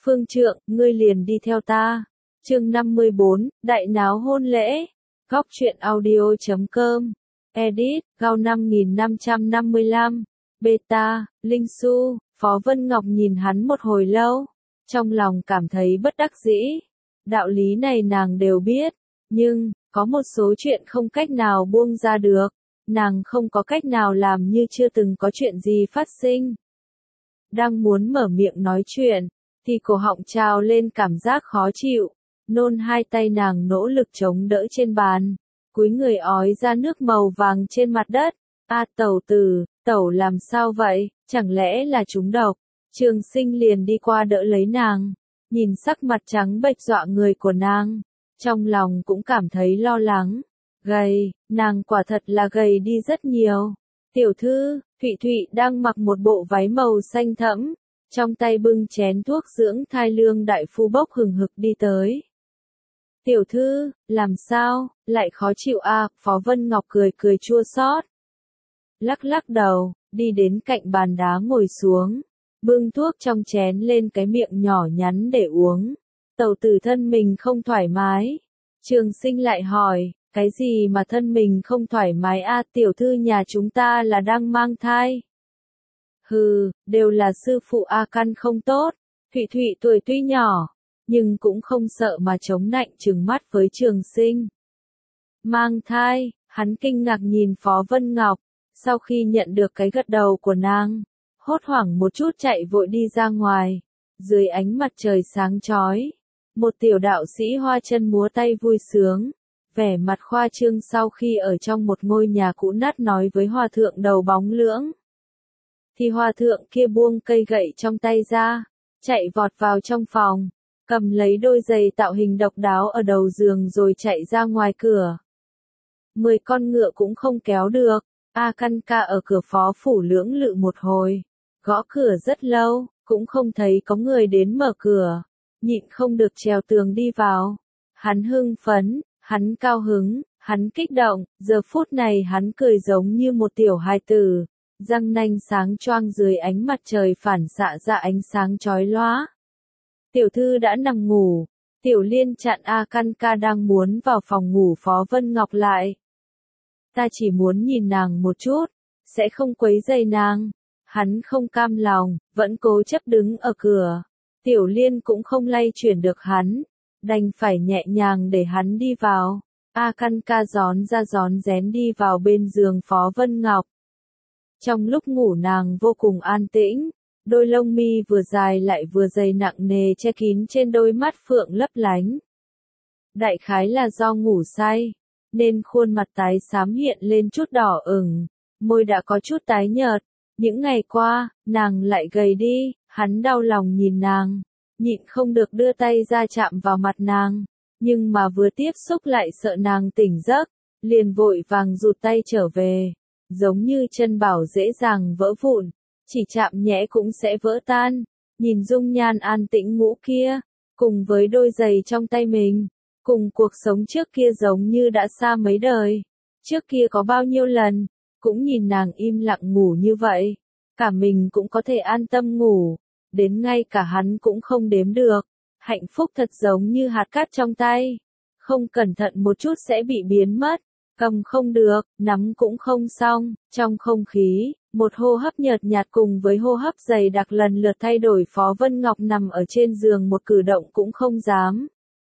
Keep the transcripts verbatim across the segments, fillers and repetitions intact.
Phương Trượng, ngươi liền đi theo ta. Chương năm mươi bốn, đại náo hôn lễ. Góc truyện audio chấm com. Edit, Gao năm nghìn năm trăm năm mươi lăm. Beta, Linh Su. Phó Vân Ngọc nhìn hắn một hồi lâu, trong lòng cảm thấy bất đắc dĩ. Đạo lý này nàng đều biết, nhưng có một số chuyện không cách nào buông ra được. Nàng không có cách nào làm như chưa từng có chuyện gì phát sinh. Đang muốn mở miệng nói chuyện, thì cổ họng trào lên cảm giác khó chịu. Nôn hai tay nàng nỗ lực chống đỡ trên bàn, cúi người ói ra nước màu vàng trên mặt đất. A Tẩu tử, Tẩu làm sao vậy, chẳng lẽ là trúng độc? Trường Sinh liền đi qua đỡ lấy nàng, nhìn sắc mặt trắng bệch dọa người của nàng, trong lòng cũng cảm thấy lo lắng. Gầy, nàng quả thật là gầy đi rất nhiều. Tiểu thư, Thụy Thụy đang mặc một bộ váy màu xanh thẫm, trong tay bưng chén thuốc dưỡng thai Lương đại phu bốc hừng hực đi tới. Tiểu thư, làm sao, lại khó chịu à, Phó Vân Ngọc cười cười chua xót. Lắc lắc đầu, đi đến cạnh bàn đá ngồi xuống, bưng thuốc trong chén lên cái miệng nhỏ nhắn để uống. Tẩu tử thân mình không thoải mái. Trường Sinh lại hỏi, cái gì mà thân mình không thoải mái a? Tiểu thư nhà chúng ta là đang mang thai. Hừ, đều là sư phụ A căn không tốt. Thụy Thụy tuổi tuy nhỏ, nhưng cũng không sợ mà chống nạnh trừng mắt với Trường Sinh. Mang thai, hắn kinh ngạc nhìn Phó Vân Ngọc, sau khi nhận được cái gật đầu của nàng, hốt hoảng một chút chạy vội đi ra ngoài. Dưới ánh mặt trời sáng chói, một tiểu đạo sĩ hoa chân múa tay vui sướng, vẻ mặt khoa trương sau khi ở trong một ngôi nhà cũ nát nói với hòa thượng đầu bóng lưỡng. Thì hòa thượng kia buông cây gậy trong tay ra, chạy vọt vào trong phòng, cầm lấy đôi giày tạo hình độc đáo ở đầu giường rồi chạy ra ngoài cửa. Mười con ngựa cũng không kéo được. A Căn ca ở cửa phó phủ lưỡng lự một hồi, gõ cửa rất lâu, cũng không thấy có người đến mở cửa, nhịn không được trèo tường đi vào. Hắn hưng phấn, hắn cao hứng, hắn kích động, giờ phút này hắn cười giống như một tiểu hài tử, răng nanh sáng choang dưới ánh mặt trời phản xạ ra ánh sáng chói lóa. Tiểu thư đã nằm ngủ. Tiểu Liên chặn A Căn ca đang muốn vào phòng ngủ Phó Vân Ngọc lại. Ta chỉ muốn nhìn nàng một chút, sẽ không quấy rầy nàng. Hắn không cam lòng, vẫn cố chấp đứng ở cửa. Tiểu Liên cũng không lay chuyển được hắn, đành phải nhẹ nhàng để hắn đi vào. A Căn ca gión ra gión rén đi vào bên giường Phó Vân Ngọc. Trong lúc ngủ nàng vô cùng an tĩnh, đôi lông mi vừa dài lại vừa dày nặng nề che kín trên đôi mắt phượng lấp lánh. Đại khái là do ngủ say, nên khuôn mặt tái xám hiện lên chút đỏ ửng, môi đã có chút tái nhợt. Những ngày qua, nàng lại gầy đi, hắn đau lòng nhìn nàng, nhịn không được đưa tay ra chạm vào mặt nàng, nhưng mà vừa tiếp xúc lại sợ nàng tỉnh giấc, liền vội vàng rụt tay trở về, giống như chân bảo dễ dàng vỡ vụn, chỉ chạm nhẹ cũng sẽ vỡ tan. Nhìn dung nhan an tĩnh ngũ kia, cùng với đôi giày trong tay mình, cùng cuộc sống trước kia giống như đã xa mấy đời. Trước kia có bao nhiêu lần, cũng nhìn nàng im lặng ngủ như vậy, cả mình cũng có thể an tâm ngủ, đến ngay cả hắn cũng không đếm được. Hạnh phúc thật giống như hạt cát trong tay, không cẩn thận một chút sẽ bị biến mất, cầm không được, nắm cũng không xong. Trong không khí, một hô hấp nhợt nhạt cùng với hô hấp dày đặc lần lượt thay đổi. Phó Vân Ngọc nằm ở trên giường một cử động cũng không dám.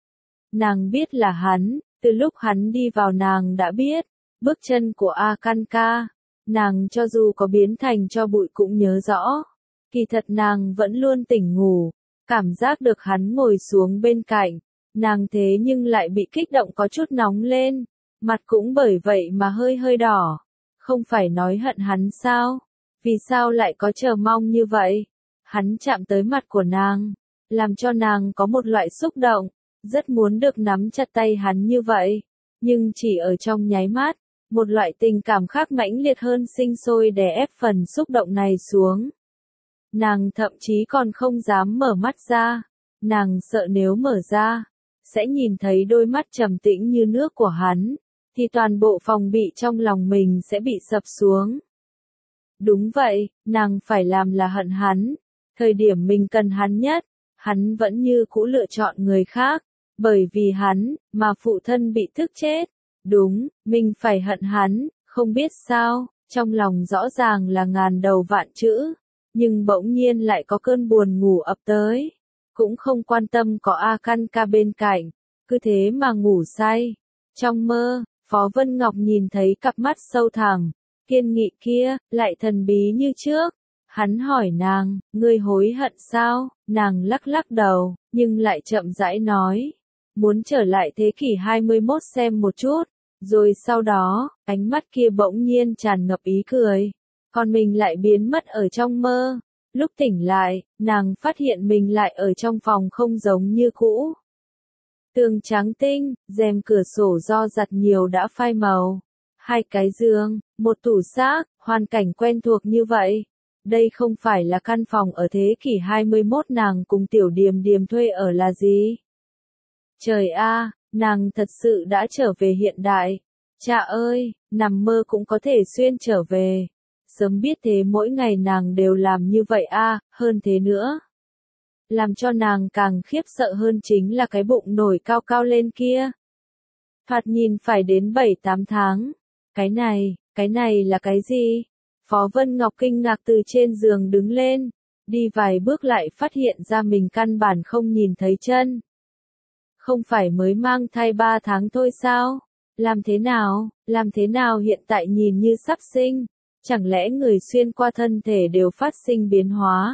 Nàng biết là hắn, từ lúc hắn đi vào nàng đã biết, bước chân của A Căn ca, nàng cho dù có biến thành cho bụi cũng nhớ rõ. Kỳ thật nàng vẫn luôn tỉnh ngủ, cảm giác được hắn ngồi xuống bên cạnh, nàng thế nhưng lại bị kích động có chút nóng lên, mặt cũng bởi vậy mà hơi hơi đỏ. Không phải nói hận hắn sao? Vì sao lại có chờ mong như vậy? Hắn chạm tới mặt của nàng, làm cho nàng có một loại xúc động, rất muốn được nắm chặt tay hắn như vậy, nhưng chỉ ở trong nháy mắt, một loại tình cảm khác mãnh liệt hơn sinh sôi đè ép phần xúc động này xuống. Nàng thậm chí còn không dám mở mắt ra, nàng sợ nếu mở ra, sẽ nhìn thấy đôi mắt trầm tĩnh như nước của hắn, thì toàn bộ phòng bị trong lòng mình sẽ bị sập xuống. Đúng vậy, nàng phải làm là hận hắn, thời điểm mình cần hắn nhất, hắn vẫn như cũ lựa chọn người khác, bởi vì hắn, mà phụ thân bị tức chết. Đúng, mình phải hận hắn, không biết sao, trong lòng rõ ràng là ngàn đầu vạn chữ, nhưng bỗng nhiên lại có cơn buồn ngủ ập tới. Cũng không quan tâm có A Căn Ca bên cạnh, cứ thế mà ngủ say. Trong mơ, Phó Vân Ngọc nhìn thấy cặp mắt sâu thẳm, kiên nghị kia, lại thần bí như trước. Hắn hỏi nàng, ngươi hối hận sao? Nàng lắc lắc đầu, nhưng lại chậm rãi nói, muốn trở lại thế kỷ hai mươi mốt xem một chút. Rồi sau đó, ánh mắt kia bỗng nhiên tràn ngập ý cười, còn mình lại biến mất ở trong mơ. Lúc tỉnh lại, nàng phát hiện mình lại ở trong phòng không giống như cũ. Tường trắng tinh, rèm cửa sổ do giặt nhiều đã phai màu. Hai cái giường, một tủ xác, hoàn cảnh quen thuộc như vậy. Đây không phải là căn phòng ở thế kỷ hai mươi mốt nàng cùng Tiểu Điềm Điềm thuê ở là gì? Trời a, nàng thật sự đã trở về hiện đại. Cha ơi, nằm mơ cũng có thể xuyên trở về. Sớm biết thế mỗi ngày nàng đều làm như vậy a, hơn thế nữa. Làm cho nàng càng khiếp sợ hơn chính là cái bụng nổi cao cao lên kia. Thoạt nhìn phải đến bảy tám tháng. Cái này, cái này là cái gì? Phó Vân Ngọc kinh ngạc từ trên giường đứng lên, đi vài bước lại phát hiện ra mình căn bản không nhìn thấy chân. Không phải mới mang thai ba tháng thôi sao? Làm thế nào, làm thế nào hiện tại nhìn như sắp sinh? Chẳng lẽ người xuyên qua thân thể đều phát sinh biến hóa?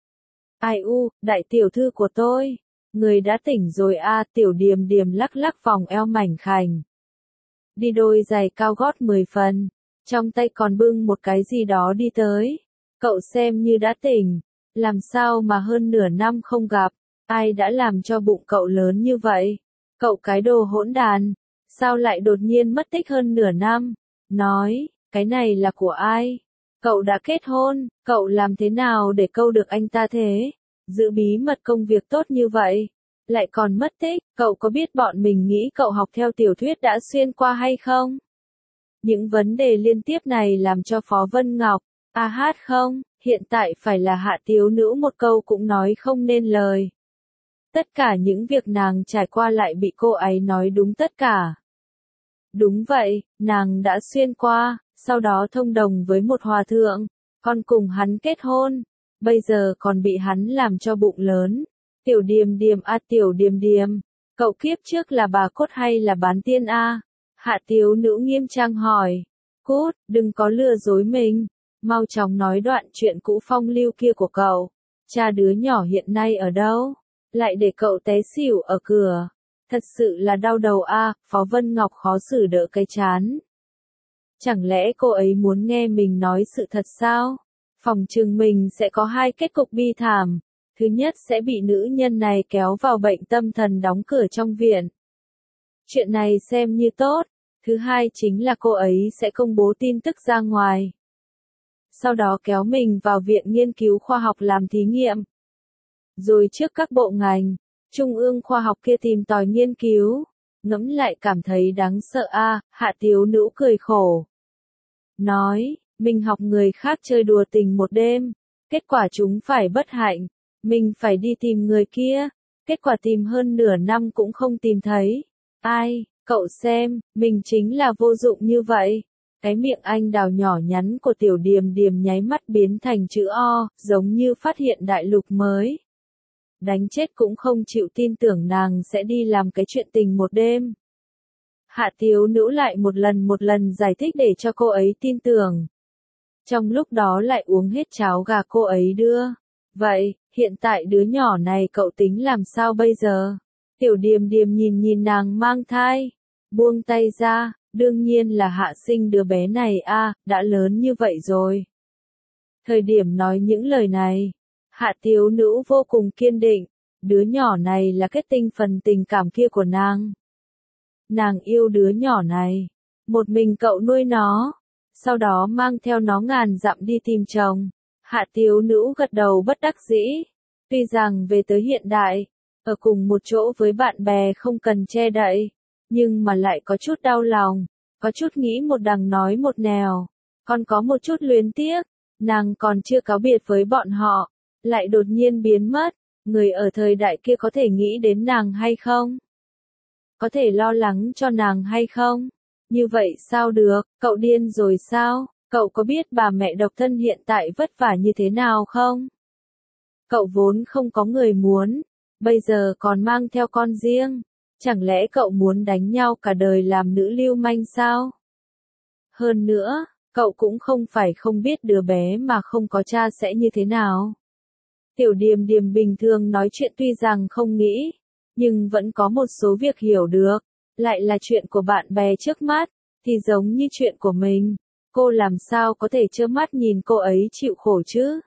Ai u, đại tiểu thư của tôi, người đã tỉnh rồi a. Tiểu Điềm Điềm lắc lắc vòng eo mảnh khảnh. Đi đôi giày cao gót mười phần, trong tay còn bưng một cái gì đó đi tới. Cậu xem như đã tỉnh, làm sao mà hơn nửa năm không gặp, ai đã làm cho bụng cậu lớn như vậy? Cậu cái đồ hỗn đàn, sao lại đột nhiên mất tích hơn nửa năm? Nói, cái này là của ai? Cậu đã kết hôn, cậu làm thế nào để câu được anh ta thế? Giữ bí mật công việc tốt như vậy, lại còn mất tích, cậu có biết bọn mình nghĩ cậu học theo tiểu thuyết đã xuyên qua hay không? Những vấn đề liên tiếp này làm cho Phó Vân Ngọc, a hát không, hiện tại phải là Hạ Tiếu Nữ một câu cũng nói không nên lời. Tất cả những việc nàng trải qua lại bị cô ấy nói đúng tất cả. Đúng vậy, nàng đã xuyên qua, sau đó thông đồng với một hòa thượng, còn cùng hắn kết hôn, bây giờ còn bị hắn làm cho bụng lớn. Tiểu Điềm Điềm a Tiểu Điềm Điềm, cậu kiếp trước là bà cốt hay là bán tiên a? Hạ Tiếu Nữ nghiêm trang hỏi. Cút, đừng có lừa dối mình, mau chóng nói đoạn chuyện cũ phong lưu kia của cậu. Cha đứa nhỏ hiện nay ở đâu? Lại để cậu té xỉu ở cửa. Thật sự là đau đầu a. Phó Vân Ngọc khó xử đỡ cái chán. Chẳng lẽ cô ấy muốn nghe mình nói sự thật sao? Phòng trừng mình sẽ có hai kết cục bi thảm. Thứ nhất sẽ bị nữ nhân này kéo vào bệnh tâm thần đóng cửa trong viện. Chuyện này xem như tốt. Thứ hai chính là cô ấy sẽ công bố tin tức ra ngoài. Sau đó kéo mình vào viện nghiên cứu khoa học làm thí nghiệm. Rồi trước các bộ ngành, trung ương khoa học kia tìm tòi nghiên cứu. Ngẫm lại cảm thấy đáng sợ a. Hạ Tiếu Nữ cười khổ. Nói, mình học người khác chơi đùa tình một đêm. Kết quả chúng phải bất hạnh. Mình phải đi tìm người kia. Kết quả tìm hơn nửa năm cũng không tìm thấy. Ai, cậu xem, mình chính là vô dụng như vậy. Cái miệng anh đào nhỏ nhắn của Tiểu Điềm Điềm nháy mắt biến thành chữ O, giống như phát hiện đại lục mới. Đánh chết cũng không chịu tin tưởng nàng sẽ đi làm cái chuyện tình một đêm. Hạ Tiếu Nữ lại một lần một lần giải thích để cho cô ấy tin tưởng. Trong lúc đó lại uống hết cháo gà cô ấy đưa. Vậy, hiện tại đứa nhỏ này cậu tính làm sao bây giờ? Tiểu Điềm Điềm nhìn nhìn nàng mang thai. Buông tay ra, đương nhiên là hạ sinh đứa bé này a, đã lớn như vậy rồi. Thời điểm nói những lời này, Hạ Tiếu Nữ vô cùng kiên định. Đứa nhỏ này là kết tinh phần tình cảm kia của nàng. Nàng yêu đứa nhỏ này. Một mình cậu nuôi nó. Sau đó mang theo nó ngàn dặm đi tìm chồng. Hạ Tiếu Nữ gật đầu bất đắc dĩ. Tuy rằng về tới hiện đại, ở cùng một chỗ với bạn bè không cần che đậy, nhưng mà lại có chút đau lòng, có chút nghĩ một đằng nói một nẻo, còn có một chút luyến tiếc, nàng còn chưa cáo biệt với bọn họ, lại đột nhiên biến mất, Người ở thời đại kia có thể nghĩ đến nàng hay không? Có thể lo lắng cho nàng hay không? Như vậy sao được, cậu điên rồi sao? Cậu có biết bà mẹ độc thân hiện tại vất vả như thế nào không? Cậu vốn không có người muốn, bây giờ còn mang theo con riêng. Chẳng lẽ cậu muốn đánh nhau cả đời làm nữ lưu manh sao? Hơn nữa, cậu cũng không phải không biết đứa bé mà không có cha sẽ như thế nào. Tiểu Điềm Điềm bình thường nói chuyện tuy rằng không nghĩ, nhưng vẫn có một số việc hiểu được, lại là chuyện của bạn bè trước mắt, thì giống như chuyện của mình, cô làm sao có thể trơ mắt nhìn cô ấy chịu khổ chứ?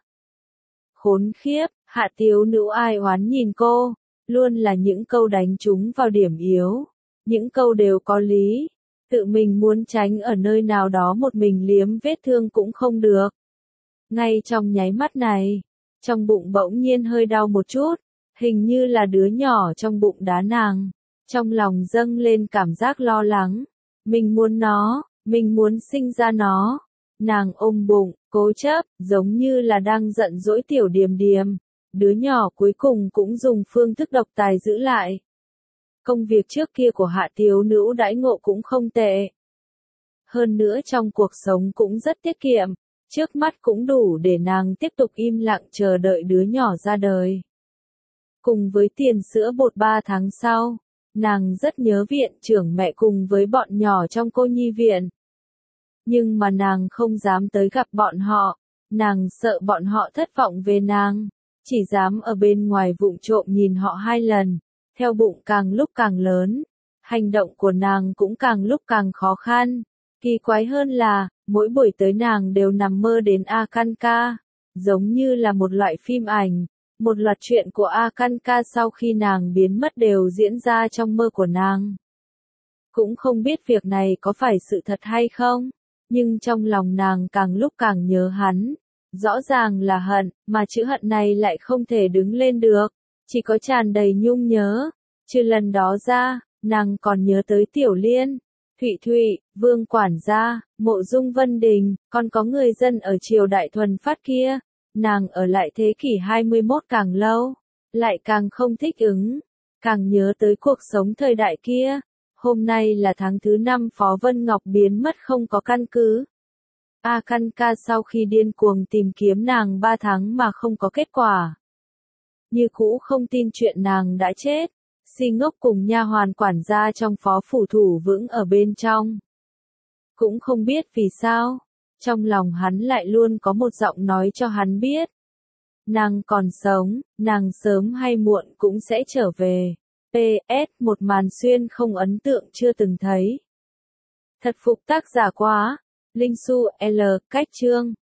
Khốn khiếp, Hạ Tiếu Nữ ai oán nhìn cô, luôn là những câu đánh trúng vào điểm yếu, những câu đều có lý, tự mình muốn tránh ở nơi nào đó một mình liếm vết thương cũng không được. Ngay trong nháy mắt này, trong bụng bỗng nhiên hơi đau một chút, hình như là đứa nhỏ trong bụng đá nàng, trong lòng dâng lên cảm giác lo lắng, mình muốn nó, mình muốn sinh ra nó. Nàng ôm bụng, cố chấp, giống như là đang giận dỗi Tiểu Điềm Điềm. Đứa nhỏ cuối cùng cũng dùng phương thức độc tài giữ lại. Công việc trước kia của Hạ Tiếu Nữ đãi ngộ cũng không tệ. Hơn nữa trong cuộc sống cũng rất tiết kiệm, trước mắt cũng đủ để nàng tiếp tục im lặng chờ đợi đứa nhỏ ra đời. Cùng với tiền sữa bột ba tháng sau, nàng rất nhớ viện trưởng mẹ cùng với bọn nhỏ trong cô nhi viện. Nhưng mà nàng không dám tới gặp bọn họ, nàng sợ bọn họ thất vọng về nàng, chỉ dám ở bên ngoài vụng trộm nhìn họ hai lần, theo bụng càng lúc càng lớn, hành động của nàng cũng càng lúc càng khó khăn. Kỳ quái hơn là, mỗi buổi tới nàng đều nằm mơ đến Akanka, giống như là một loại phim ảnh, một loạt chuyện của Akanka sau khi nàng biến mất đều diễn ra trong mơ của nàng. Cũng không biết việc này có phải sự thật hay không, nhưng trong lòng nàng càng lúc càng nhớ hắn. Rõ ràng là hận, mà chữ hận này lại không thể đứng lên được, chỉ có tràn đầy nhung nhớ. Trừ lần đó ra, nàng còn nhớ tới Tiểu Liên, Thụy Thụy, Vương Quản gia, Mộ Dung Vân Đình, còn có người dân ở triều đại thuần phát kia. Nàng ở lại thế kỷ hai mươi mốt càng lâu, lại càng không thích ứng, càng nhớ tới cuộc sống thời đại kia. Hôm nay là tháng thứ năm Phó Vân Ngọc biến mất không có căn cứ. Akanka sau khi điên cuồng tìm kiếm nàng ba tháng mà không có kết quả. Như cũ không tin chuyện nàng đã chết, Si Ngốc cùng nha hoàn quản gia trong phó phủ thủ vững ở bên trong. Cũng không biết vì sao, trong lòng hắn lại luôn có một giọng nói cho hắn biết. Nàng còn sống, nàng sớm hay muộn cũng sẽ trở về. pê ét một màn xuyên không ấn tượng chưa từng thấy. Thật phục tác giả quá. Linh Su L. Cách chương